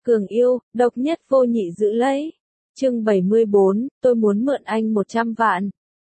Cường yêu, độc nhất vô nhị giữ lấy. Chương 74, tôi muốn mượn anh 100 vạn.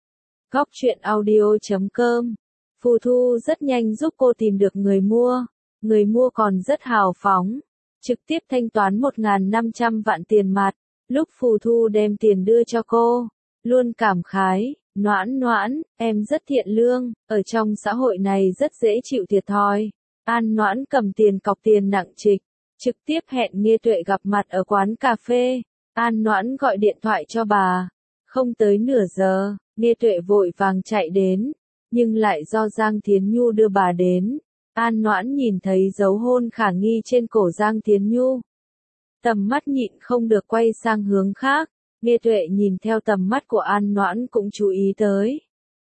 Góc truyện audio.com. Phù Thu rất nhanh giúp cô tìm được người mua. Người mua còn rất hào phóng. Trực tiếp thanh toán 1.500 vạn tiền mặt. Lúc Phù Thu đem tiền đưa cho cô, luôn cảm khái, Noãn Noãn, em rất thiện lương, ở trong xã hội này rất dễ chịu thiệt thòi. An Noãn cầm tiền cọc tiền nặng trịch, trực tiếp hẹn Nghê Tuệ gặp mặt ở quán cà phê. An Noãn gọi điện thoại cho bà. Không tới nửa giờ, Nghê Tuệ vội vàng chạy đến, nhưng lại do Giang Thiến Nhu đưa bà đến. An Noãn nhìn thấy dấu hôn khả nghi trên cổ Giang Thiến Nhu. Tầm mắt nhịn không được quay sang hướng khác, Nghê Tuệ nhìn theo tầm mắt của An Noãn cũng chú ý tới.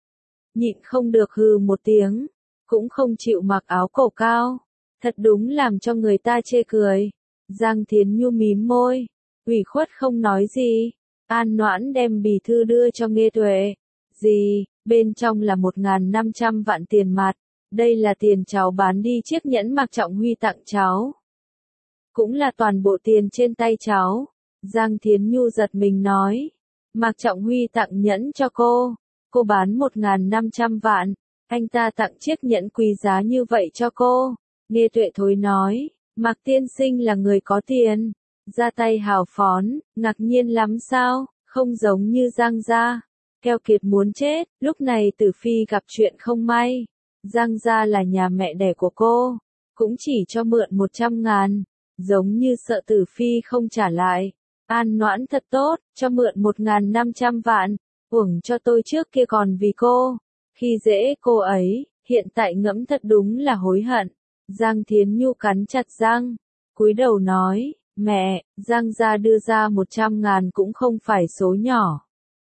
Nhịn không được hừ một tiếng, cũng không chịu mặc áo cổ cao, thật đúng làm cho người ta chê cười. Giang Thiến Nhu mím môi, ủy khuất không nói gì. An Noãn đem bì thư đưa cho Nghê Tuệ. Gì, bên trong là 1.500 vạn tiền mặt, đây là tiền cháu bán đi chiếc nhẫn Mạc Trọng Huy tặng cháu. Cũng là toàn bộ tiền trên tay cháu. Giang Thiến Nhu giật mình nói. Mạc Trọng Huy tặng nhẫn cho cô bán 1.500 vạn, anh ta tặng chiếc nhẫn quý giá như vậy cho cô. Nghê Tuệ thối nói, Mạc tiên sinh là người có tiền, ra tay hào phóng, ngạc nhiên lắm sao, không giống như Giang gia, keo kiệt muốn chết. Lúc này Tử Phi gặp chuyện không may. Giang gia là nhà mẹ đẻ của cô, cũng chỉ cho mượn 100.000, giống như sợ Tử Phi không trả lại. An Noãn thật tốt, cho mượn 1.500 vạn, uổng cho tôi trước kia còn vì cô, khi dễ cô ấy, hiện tại ngẫm thật đúng là hối hận. Giang Thiến Nhu cắn chặt răng, cúi đầu nói, mẹ, Giang gia đưa ra 100.000 cũng không phải số nhỏ.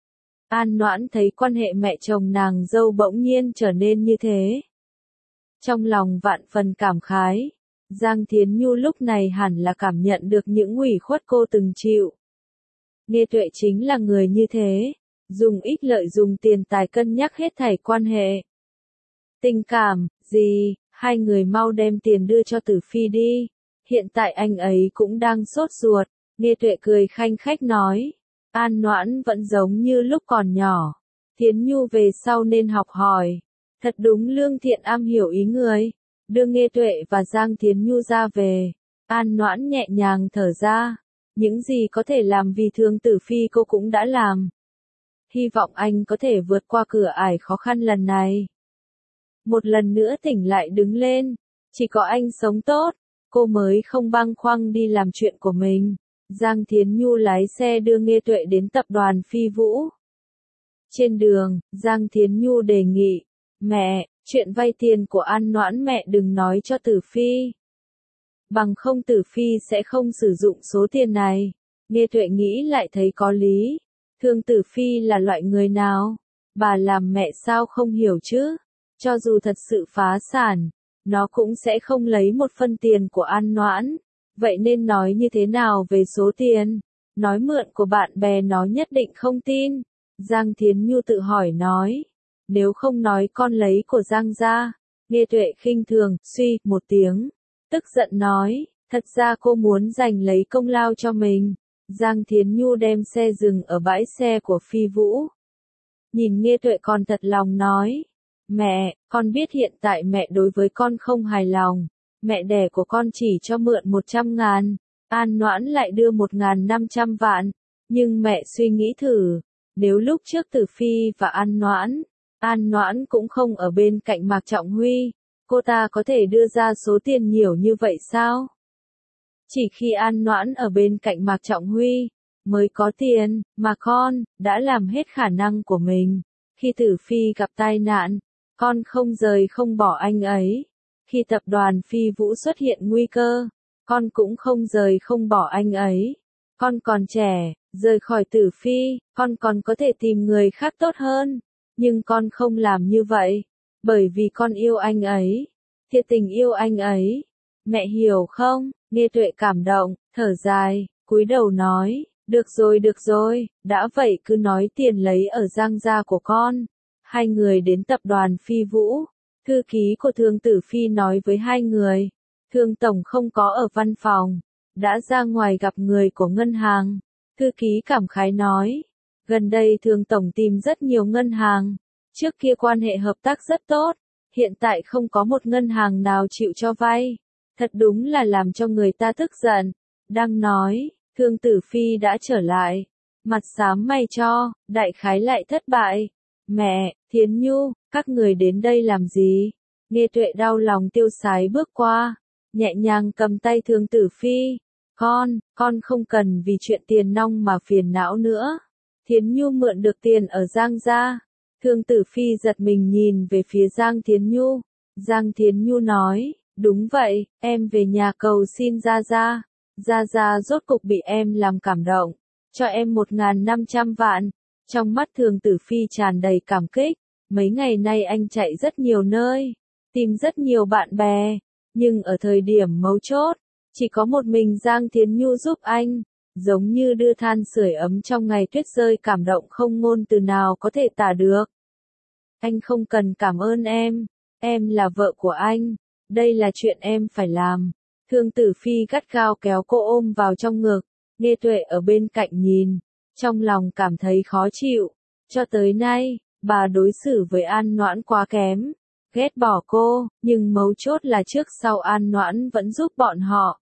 An Noãn thấy quan hệ mẹ chồng nàng dâu bỗng nhiên trở nên như thế. Trong lòng vạn phần cảm khái. Giang Thiến Nhu lúc này hẳn là cảm nhận được những ủy khuất cô từng chịu. Nghê Tuệ chính là người như thế, dùng ích lợi dùng tiền tài cân nhắc hết thảy quan hệ. Tình cảm, gì, hai người mau đem tiền đưa cho Tử Phi đi, hiện tại anh ấy cũng đang sốt ruột. Nghê Tuệ cười khanh khách nói, An Noãn vẫn giống như lúc còn nhỏ, Thiến Nhu về sau nên học hỏi, thật đúng lương thiện am hiểu ý người. Đưa Nghê Tuệ và Giang Thiến Nhu ra về, An Noãn nhẹ nhàng thở ra, những gì có thể làm vì thương Tử Phi cô cũng đã làm. Hy vọng anh có thể vượt qua cửa ải khó khăn lần này. Một lần nữa tỉnh lại đứng lên, chỉ có anh sống tốt, cô mới không bâng khuâng đi làm chuyện của mình. Giang Thiến Nhu lái xe đưa Nghê Tuệ đến tập đoàn Phi Vũ. Trên đường, Giang Thiến Nhu đề nghị, mẹ, chuyện vay tiền của An Noãn mẹ đừng nói cho Tử Phi. Bằng không Tử Phi sẽ không sử dụng số tiền này. Nghê Tuệ nghĩ lại thấy có lý. Thương Tử Phi là loại người nào? Bà làm mẹ sao không hiểu chứ? Cho dù thật sự phá sản, nó cũng sẽ không lấy một phân tiền của An Noãn. Vậy nên nói như thế nào về số tiền? Nói mượn của bạn bè nó nhất định không tin. Giang Thiến Nhu tự hỏi nói. Nếu không nói con lấy của Giang gia. Nghê Tuệ khinh thường, suy, một tiếng. Tức giận nói, thật ra cô muốn giành lấy công lao cho mình. Giang Thiến Nhu đem xe dừng ở bãi xe của Phi Vũ. Nhìn Nghê Tuệ còn thật lòng nói. Mẹ, con biết hiện tại mẹ đối với con không hài lòng. Mẹ đẻ của con chỉ cho mượn 100.000. An Noãn lại đưa 1.500 vạn. Nhưng mẹ suy nghĩ thử. Nếu lúc trước Tử Phi và An Noãn cũng không ở bên cạnh Mạc Trọng Huy, cô ta có thể đưa ra số tiền nhiều như vậy sao? Chỉ khi An Noãn ở bên cạnh Mạc Trọng Huy, mới có tiền, mà con, đã làm hết khả năng của mình. Khi Tử Phi gặp tai nạn, con không rời không bỏ anh ấy. Khi tập đoàn Phi Vũ xuất hiện nguy cơ, con cũng không rời không bỏ anh ấy. Con còn trẻ, rời khỏi Tử Phi, con còn có thể tìm người khác tốt hơn. Nhưng con không làm như vậy, bởi vì con yêu anh ấy, thiệt tình yêu anh ấy. Mẹ hiểu không? Nghê Tuệ cảm động, thở dài, cúi đầu nói, được rồi, đã vậy cứ nói tiền lấy ở Giang gia của con. Hai người đến tập đoàn Phi Vũ, thư ký của Thương Tử Phi nói với hai người, Thương Tổng không có ở văn phòng, đã ra ngoài gặp người của ngân hàng. Thư ký cảm khái nói, gần đây Thường Tổng tìm rất nhiều ngân hàng, trước kia quan hệ hợp tác rất tốt, hiện tại không có một ngân hàng nào chịu cho vay. Thật đúng là làm cho người ta tức giận. Đang nói, Thương Tử Phi đã trở lại, mặt xám mày cho, đại khái lại thất bại. Mẹ, Thiến Nhu, các người đến đây làm gì? Nghe Tuệ đau lòng tiêu sái bước qua, nhẹ nhàng cầm tay Thương Tử Phi. Con không cần vì chuyện tiền nong mà phiền não nữa. Thiến Nhu mượn được tiền ở Giang gia. Thương Tử Phi giật mình nhìn về phía Giang Thiến Nhu. Giang Thiến Nhu nói, đúng vậy, em về nhà cầu xin Gia Gia. Gia Gia rốt cục bị em làm cảm động, cho em 1.500 vạn. Trong mắt Thương Tử Phi tràn đầy cảm kích, mấy ngày nay anh chạy rất nhiều nơi, tìm rất nhiều bạn bè, nhưng ở thời điểm mấu chốt, chỉ có một mình Giang Thiến Nhu giúp anh, giống như đưa than sưởi ấm trong ngày tuyết rơi, cảm động không ngôn từ nào có thể tả được. Anh không cần cảm ơn em là vợ của anh, đây là chuyện em phải làm. Thương Tử Phi gắt gao kéo cô ôm vào trong ngực, Nghe Tuệ ở bên cạnh nhìn, trong lòng cảm thấy khó chịu. Cho tới nay, bà đối xử với An Noãn quá kém, ghét bỏ cô, nhưng mấu chốt là trước sau An Noãn vẫn giúp bọn họ.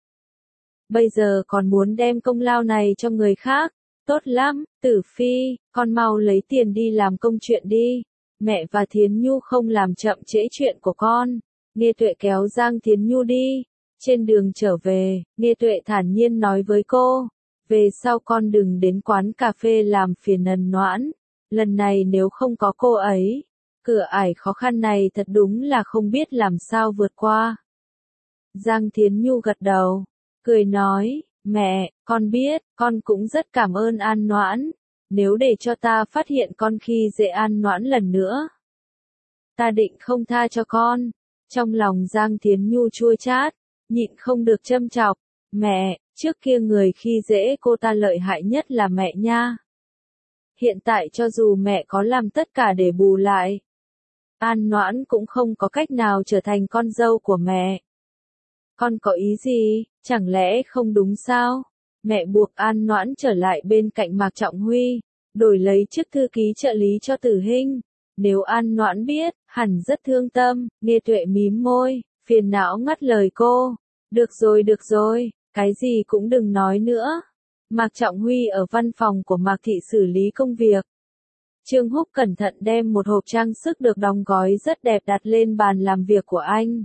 Bây giờ còn muốn đem công lao này cho người khác, tốt lắm, Tử Phi, con mau lấy tiền đi làm công chuyện đi, mẹ và Thiến Nhu không làm chậm trễ chuyện của con. Nghe Tuệ kéo Giang Thiến Nhu đi, trên đường trở về, Nghe Tuệ thản nhiên nói với cô, về sau con đừng đến quán cà phê làm phiền Ân Noãn, lần này nếu không có cô ấy, cửa ải khó khăn này thật đúng là không biết làm sao vượt qua. Giang Thiến Nhu gật đầu, cười nói, mẹ, con biết, con cũng rất cảm ơn An Noãn, nếu để cho ta phát hiện con khi dễ An Noãn lần nữa, ta định không tha cho con. Trong lòng Giang Thiến Nhu chua chát, nhịn không được châm chọc, mẹ, trước kia người khi dễ cô ta lợi hại nhất là mẹ nha. Hiện tại cho dù mẹ có làm tất cả để bù lại, An Noãn cũng không có cách nào trở thành con dâu của mẹ. Con có ý gì, chẳng lẽ không đúng sao? Mẹ buộc An Noãn trở lại bên cạnh Mạc Trọng Huy, đổi lấy chức thư ký trợ lý cho Tử Hinh. Nếu An Noãn biết, hẳn rất thương tâm. Nghe Tuệ mím môi, phiền não ngắt lời cô. Được rồi, cái gì cũng đừng nói nữa. Mạc Trọng Huy ở văn phòng của Mạc Thị xử lý công việc. Trương Húc cẩn thận đem một hộp trang sức được đóng gói rất đẹp đặt lên bàn làm việc của anh.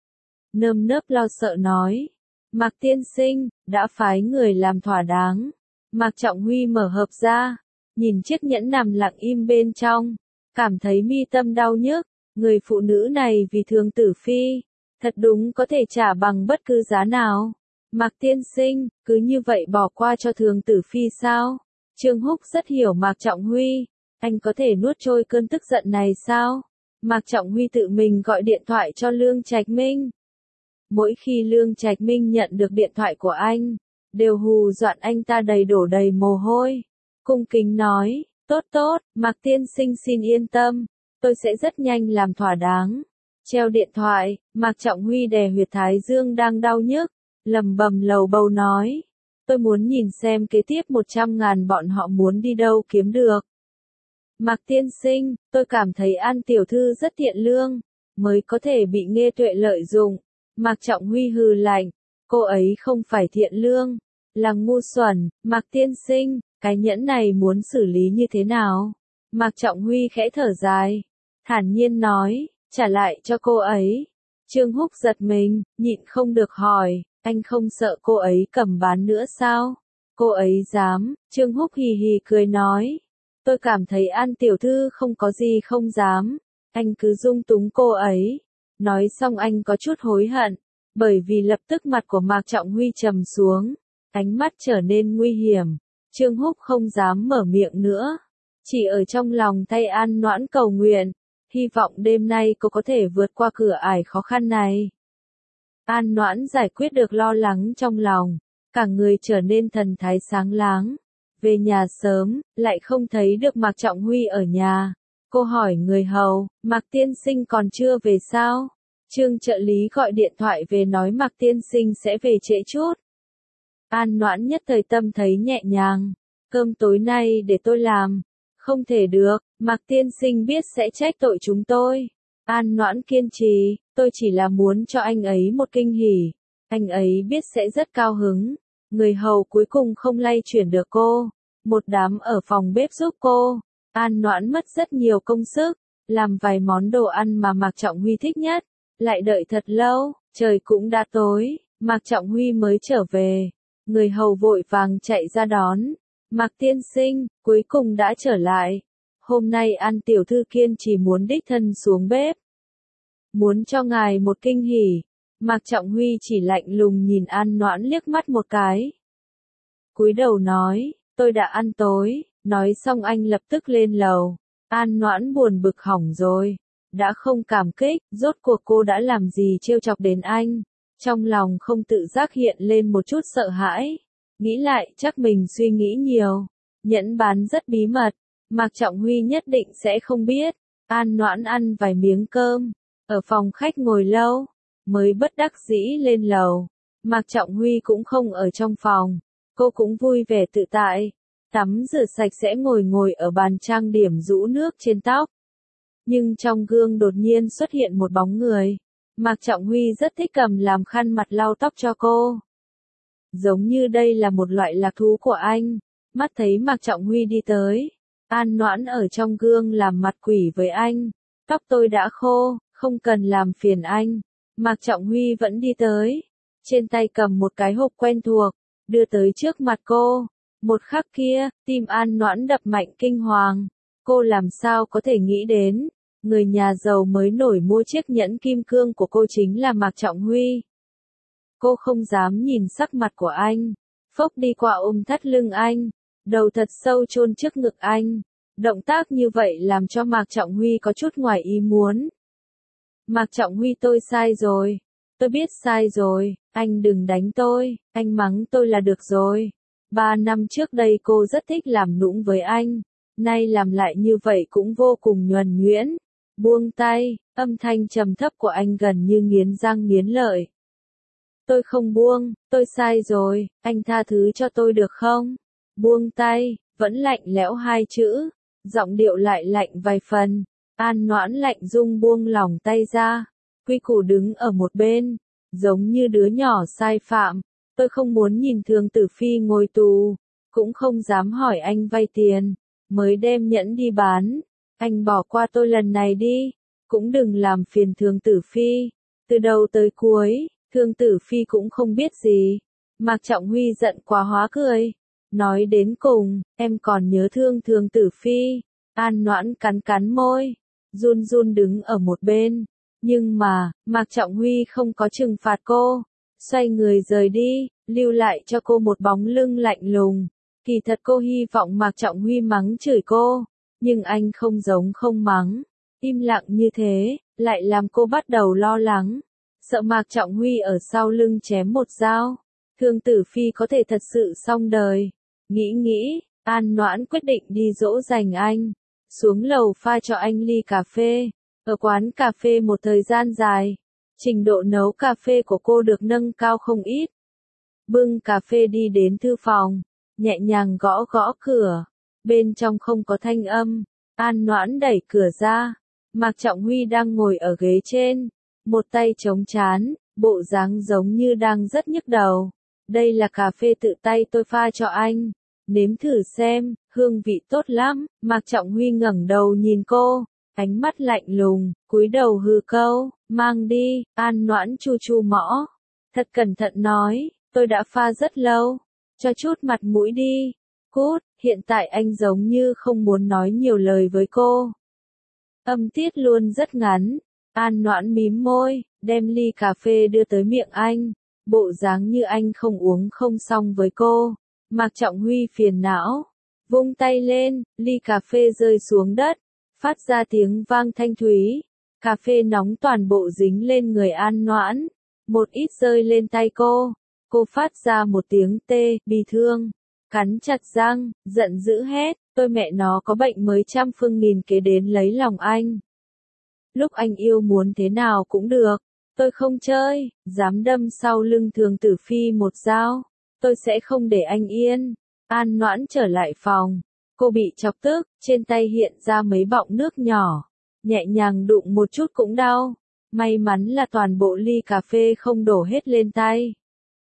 Nơm nớp lo sợ nói, Mạc tiên sinh, đã phái người làm thỏa đáng. Mạc Trọng Huy mở hộp ra, nhìn chiếc nhẫn nằm lặng im bên trong, cảm thấy mi tâm đau nhức. Người phụ nữ này vì Thương Tử Phi, thật đúng có thể trả bằng bất cứ giá nào. Mạc tiên sinh, cứ như vậy bỏ qua cho Thương Tử Phi sao? Trương Húc rất hiểu Mạc Trọng Huy, anh có thể nuốt trôi cơn tức giận này sao? Mạc Trọng Huy tự mình gọi điện thoại cho Lương Trạch Minh. Mỗi khi Lương Trạch Minh nhận được điện thoại của anh, đều hù dọa anh ta đổ đầy mồ hôi. Cung kính nói, tốt, Mạc tiên sinh xin yên tâm, tôi sẽ rất nhanh làm thỏa đáng. Treo điện thoại, Mạc Trọng Huy đè huyệt thái dương đang đau nhức, lầm bầm lầu bầu nói, tôi muốn nhìn xem kế tiếp 100.000 bọn họ muốn đi đâu kiếm được. Mạc tiên sinh, tôi cảm thấy An tiểu thư rất thiện lương, mới có thể bị Nghe Tuệ lợi dụng. Mạc Trọng Huy hừ lạnh, cô ấy không phải thiện lương, là ngu xuẩn. Mạc tiên sinh, cái nhẫn này muốn xử lý như thế nào? Mạc Trọng Huy khẽ thở dài, thản nhiên nói, trả lại cho cô ấy. Trương Húc giật mình, nhịn không được hỏi, anh không sợ cô ấy cầm bán nữa sao? Cô ấy dám. Trương Húc hì hì cười nói, tôi cảm thấy An tiểu thư không có gì không dám, anh cứ dung túng cô ấy. Nói xong anh có chút hối hận, bởi vì lập tức mặt của Mạc Trọng Huy trầm xuống, ánh mắt trở nên nguy hiểm. Trương Húc không dám mở miệng nữa, chỉ ở trong lòng thay An Noãn cầu nguyện, hy vọng đêm nay cô có thể vượt qua cửa ải khó khăn này. An Noãn giải quyết được lo lắng trong lòng, cả người trở nên thần thái sáng láng. Về nhà sớm, lại không thấy được Mạc Trọng Huy ở nhà. Cô hỏi người hầu, Mạc tiên sinh còn chưa về sao? Trương trợ lý gọi điện thoại về nói Mạc tiên sinh sẽ về trễ chút. An Noãn nhất thời tâm thấy nhẹ nhàng. Cơm tối nay để tôi làm. Không thể được, Mạc tiên sinh biết sẽ trách tội chúng tôi. An Noãn kiên trì, tôi chỉ là muốn cho anh ấy một kinh hỉ. Anh ấy biết sẽ rất cao hứng. Người hầu cuối cùng không lay chuyển được cô. Một đám ở phòng bếp giúp cô. An Noãn mất rất nhiều công sức, làm vài món đồ ăn mà Mạc Trọng Huy thích nhất. Lại đợi thật lâu, trời cũng đã tối, Mạc Trọng Huy mới trở về. Người hầu vội vàng chạy ra đón. Mạc tiên sinh, cuối cùng đã trở lại. Hôm nay An tiểu thư kiên chỉ muốn đích thân xuống bếp. Muốn cho ngài một kinh hỉ. Mạc Trọng Huy chỉ lạnh lùng nhìn An Noãn liếc mắt một cái. Cúi đầu nói, tôi đã ăn tối. Nói xong anh lập tức lên lầu. An Noãn buồn bực hỏng rồi. Đã không cảm kích, rốt cuộc cô đã làm gì trêu chọc đến anh. Trong lòng không tự giác hiện lên một chút sợ hãi. Nghĩ lại chắc mình suy nghĩ nhiều. Nhẫn bán rất bí mật. Mạc Trọng Huy nhất định sẽ không biết. An Noãn ăn vài miếng cơm. Ở phòng khách ngồi lâu. Mới bất đắc dĩ lên lầu. Mạc Trọng Huy cũng không ở trong phòng. Cô cũng vui vẻ tự tại. Tắm rửa sạch sẽ ngồi ở bàn trang điểm rũ nước trên tóc. Nhưng trong gương đột nhiên xuất hiện một bóng người. Mạc Trọng Huy rất thích cầm làm khăn mặt lau tóc cho cô. Giống như đây là một loại lạc thú của anh. Mắt thấy Mạc Trọng Huy đi tới. An Noãn ở trong gương làm mặt quỷ với anh. Tóc tôi đã khô, không cần làm phiền anh. Mạc Trọng Huy vẫn đi tới. Trên tay cầm một cái hộp quen thuộc. Đưa tới trước mặt cô. Một khắc kia, tim An Noãn đập mạnh kinh hoàng. Cô làm sao có thể nghĩ đến. Người nhà giàu mới nổi mua chiếc nhẫn kim cương của cô chính là Mạc Trọng Huy. Cô không dám nhìn sắc mặt của anh. Phốc đi qua ôm thắt lưng anh. Đầu thật sâu chôn trước ngực anh. Động tác như vậy làm cho Mạc Trọng Huy có chút ngoài ý muốn. Mạc Trọng Huy tôi sai rồi. Tôi biết sai rồi. Anh đừng đánh tôi. Anh mắng tôi là được rồi. 3 năm trước đây cô rất thích làm nũng với anh. Nay làm lại như vậy cũng vô cùng nhuần nhuyễn. Buông tay, âm thanh trầm thấp của anh gần như nghiến răng nghiến lợi. Tôi không buông, tôi sai rồi, anh tha thứ cho tôi được không? Buông tay, vẫn lạnh lẽo hai chữ, giọng điệu lại lạnh vài phần. An Noãn lạnh rung buông lòng tay ra. Quy Củ đứng ở một bên, giống như đứa nhỏ sai phạm. Tôi không muốn nhìn Thường Tử Phi ngồi tù, cũng không dám hỏi anh vay tiền, mới đem nhẫn đi bán. Anh bỏ qua tôi lần này đi, cũng đừng làm phiền Thường Tử Phi. Từ đầu tới cuối, Thường Tử Phi cũng không biết gì. Mạc Trọng Huy giận quá hóa cười. Nói đến cùng, em còn nhớ thương Thường Tử Phi. An Noãn cắn cắn môi, run run đứng ở một bên. Nhưng mà, Mạc Trọng Huy không có trừng phạt cô. Xoay người rời đi, lưu lại cho cô một bóng lưng lạnh lùng. Kỳ thật cô hy vọng Mạc Trọng Huy mắng chửi cô. Nhưng anh không giống không mắng. Im lặng như thế, lại làm cô bắt đầu lo lắng. Sợ Mạc Trọng Huy ở sau lưng chém một dao. Thường Tử Phi có thể thật sự xong đời. Nghĩ, An Noãn quyết định đi dỗ dành anh. Xuống lầu pha cho anh ly cà phê. Ở quán cà phê một thời gian dài. Trình độ nấu cà phê của cô được nâng cao không ít. Bưng cà phê đi đến thư phòng. Nhẹ nhàng gõ gõ cửa. Bên trong không có thanh âm. An Noãn đẩy cửa ra. Mạc Trọng Huy đang ngồi ở ghế trên. Một tay chống trán, bộ dáng giống như đang rất nhức đầu. Đây là cà phê tự tay tôi pha cho anh. Nếm thử xem, hương vị tốt lắm. Mạc Trọng Huy ngẩng đầu nhìn cô. Ánh mắt lạnh lùng, cúi đầu hừ câu, mang đi. An Noãn chu chu mõ. Thật cẩn thận nói, tôi đã pha rất lâu. Cho chút mặt mũi đi. Cút, hiện tại anh giống như không muốn nói nhiều lời với cô. Âm tiết luôn rất ngắn. An Noãn mím môi, đem ly cà phê đưa tới miệng anh. Bộ dáng như anh không uống không xong với cô. Mạc Trọng Huy phiền não. Vung tay lên, ly cà phê rơi xuống đất. Phát ra tiếng vang thanh thúy. Cà phê nóng toàn bộ dính lên người An Noãn. Một ít rơi lên tay cô. Cô phát ra một tiếng tê, bi thương. Cắn chặt răng, giận dữ hét. Tôi mẹ nó có bệnh mới trăm phương nghìn kế đến lấy lòng anh. Lúc anh yêu muốn thế nào cũng được. Tôi không chơi, dám đâm sau lưng Thường Tử Phi một dao. tôi sẽ không để anh yên. An Noãn trở lại phòng. Cô bị chọc tức, trên tay hiện ra mấy bọng nước nhỏ. Nhẹ nhàng đụng một chút cũng đau. May mắn là toàn bộ ly cà phê không đổ hết lên tay.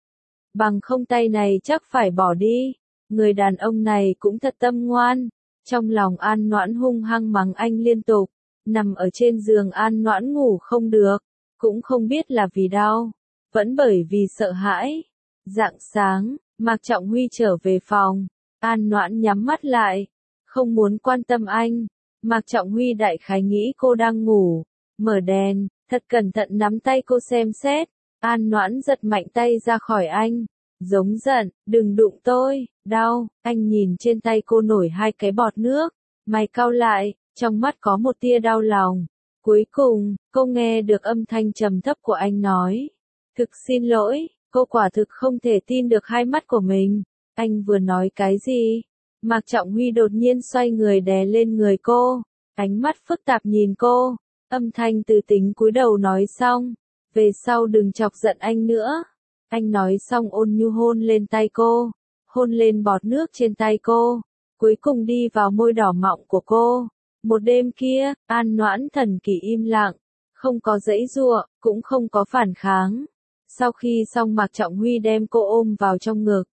Bằng không tay này chắc phải bỏ đi. Người đàn ông này cũng thật tâm ngoan. Trong lòng An Noãn hung hăng mắng anh liên tục. Nằm ở trên giường An Noãn ngủ không được. Cũng không biết là vì đau. Vẫn bởi vì sợ hãi. Rạng sáng, Mạc Trọng Huy trở về phòng. An Noãn nhắm mắt lại. Không muốn quan tâm anh. Mạc Trọng Huy đại khái nghĩ cô đang ngủ. Mở đèn, thật cẩn thận nắm tay cô xem xét. An Noãn giật mạnh tay ra khỏi anh. Giống giận, đừng đụng tôi, đau. Anh nhìn trên tay cô nổi hai cái bọt nước. Mày cau lại, trong mắt có một tia đau lòng. Cuối cùng, cô nghe được âm thanh trầm thấp của anh nói. Thực xin lỗi, cô quả thực không thể tin được hai mắt của mình. Anh vừa nói cái gì? Mạc Trọng Huy đột nhiên xoay người đè lên người cô. Ánh mắt phức tạp nhìn cô. Âm thanh từ tính cúi đầu nói xong. Về sau đừng chọc giận anh nữa. Anh nói xong ôn nhu hôn lên tay cô. Hôn lên bọt nước trên tay cô. Cuối cùng đi vào môi đỏ mọng của cô. Một đêm kia, An Noãn thần kỳ im lặng. Không có giãy giụa, cũng không có phản kháng. Sau khi xong Mạc Trọng Huy đem cô ôm vào trong ngực.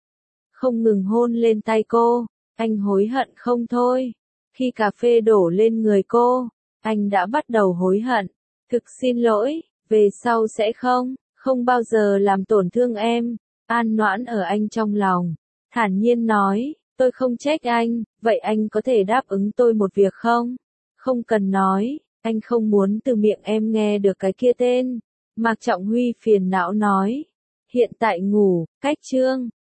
Không ngừng hôn lên tay cô. Anh hối hận không thôi. Khi cà phê đổ lên người cô, anh đã bắt đầu hối hận. Thực xin lỗi, về sau sẽ không bao giờ làm tổn thương em. An Noãn ở anh trong lòng. Thản nhiên nói, tôi không trách anh, vậy anh có thể đáp ứng tôi một việc không? Không cần nói, anh không muốn từ miệng em nghe được cái kia tên. Mạc Trọng Huy phiền não nói. Hiện tại ngủ, cách chương.